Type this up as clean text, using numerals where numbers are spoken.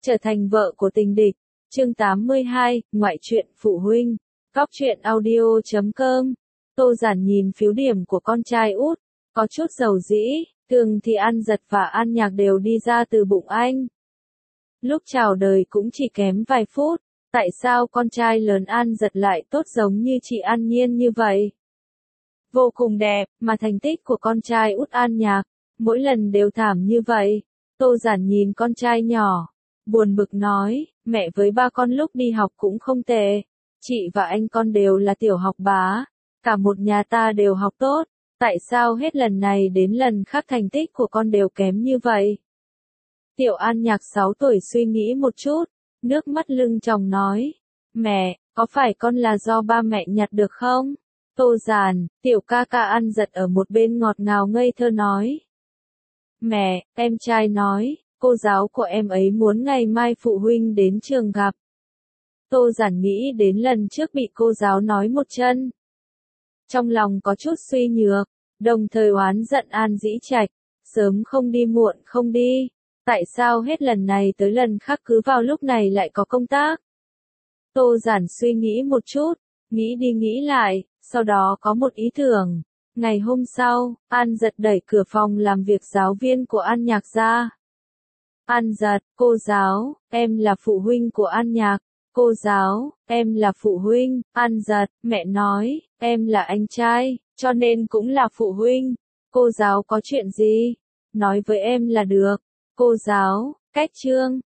Trở thành vợ của tình địch. Chương 82, ngoại truyện phụ huynh. Góc truyện audio.com. Tô Giản nhìn phiếu điểm của con trai út, có chút dầu dĩ, thường thì An Giật và An Nhạc đều đi ra từ bụng anh. Lúc chào đời cũng chỉ kém vài phút, tại sao con trai lớn An Giật lại tốt giống như chị An Nhiên như vậy? Vô cùng đẹp, mà thành tích của con trai út An Nhạc, mỗi lần đều thảm như vậy. Tô Giản nhìn con trai nhỏ, buồn bực nói, mẹ với ba con lúc đi học cũng không tệ. Chị và anh con đều là tiểu học bá, cả một nhà ta đều học tốt, tại sao hết lần này đến lần khác thành tích của con đều kém như vậy? Tiểu An Nhạc 6 tuổi suy nghĩ một chút, nước mắt lưng tròng nói, mẹ, có phải con là do ba mẹ nhặt được không? Tô Giản, tiểu ca ca An Giật ở một bên ngọt ngào ngây thơ nói. Mẹ, em trai nói, cô giáo của em ấy muốn ngày mai phụ huynh đến trường gặp. Tô Giản nghĩ đến lần trước bị cô giáo nói một chân. Trong lòng có chút suy nhược, đồng thời oán giận An Dĩ Trạch, sớm không đi muộn không đi. Tại sao hết lần này tới lần khác cứ vào lúc này lại có công tác? Tô Giản suy nghĩ một chút, nghĩ đi nghĩ lại, sau đó có một ý tưởng. Ngày hôm sau, An Giật đẩy cửa phòng làm việc giáo viên của An Nhạc ra. An Giật, cô giáo, em là phụ huynh của An Nhạc. Cô giáo, em là phụ huynh. An Giật, mẹ nói, em là anh trai, cho nên cũng là phụ huynh. Cô giáo có chuyện gì? Nói với em là được. Cô giáo, cách chương.